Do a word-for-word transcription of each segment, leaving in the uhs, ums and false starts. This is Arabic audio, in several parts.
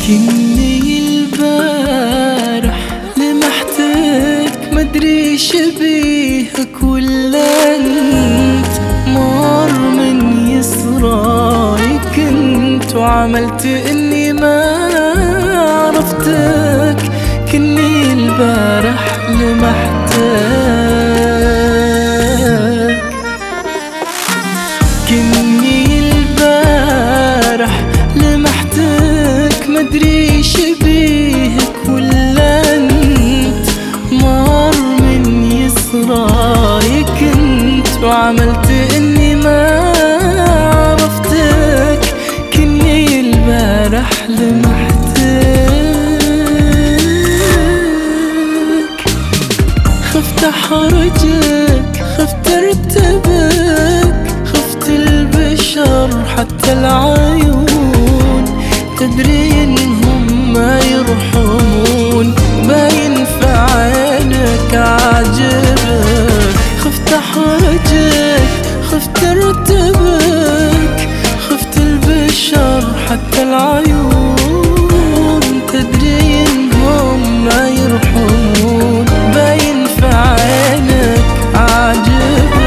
كني البارح لمحتك مدري شبيهك ولا انت مر من يسراي كنت وعملت اني ما عرفتك. كني البارح لمحتك كني البارح لمحتك مدري شبيهك ولا انت مر من يسراي كنت وعملت اني ما عرفتك. كني البارح لمحتك خفت احرجك خفت ارتبك خفت البشر حتى العيون تدري انهم ما يرحمون باين في عينك عجبك. خفت احرجك خفت ارتبك خفت البشر حتى العيون تدري انهم ما يرحمون باين في عينك عجبك.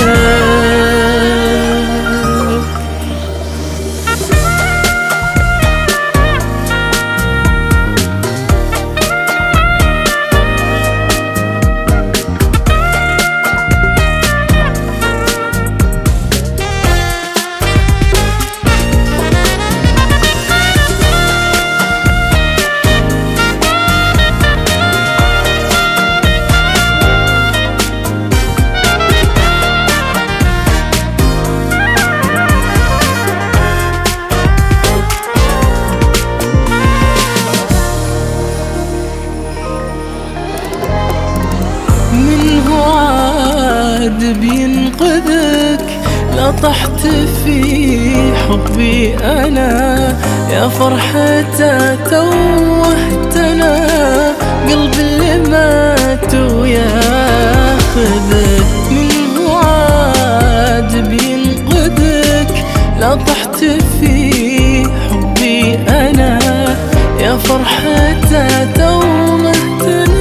منه عاد بينقذك لا طحت في حبي أنا يا فرحته توهتنا قلبي اللي مات وياخذك. منه عاد بينقذك لا طحت في حبي أنا يا فرحته توهتنا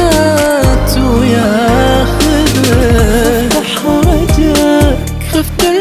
خفت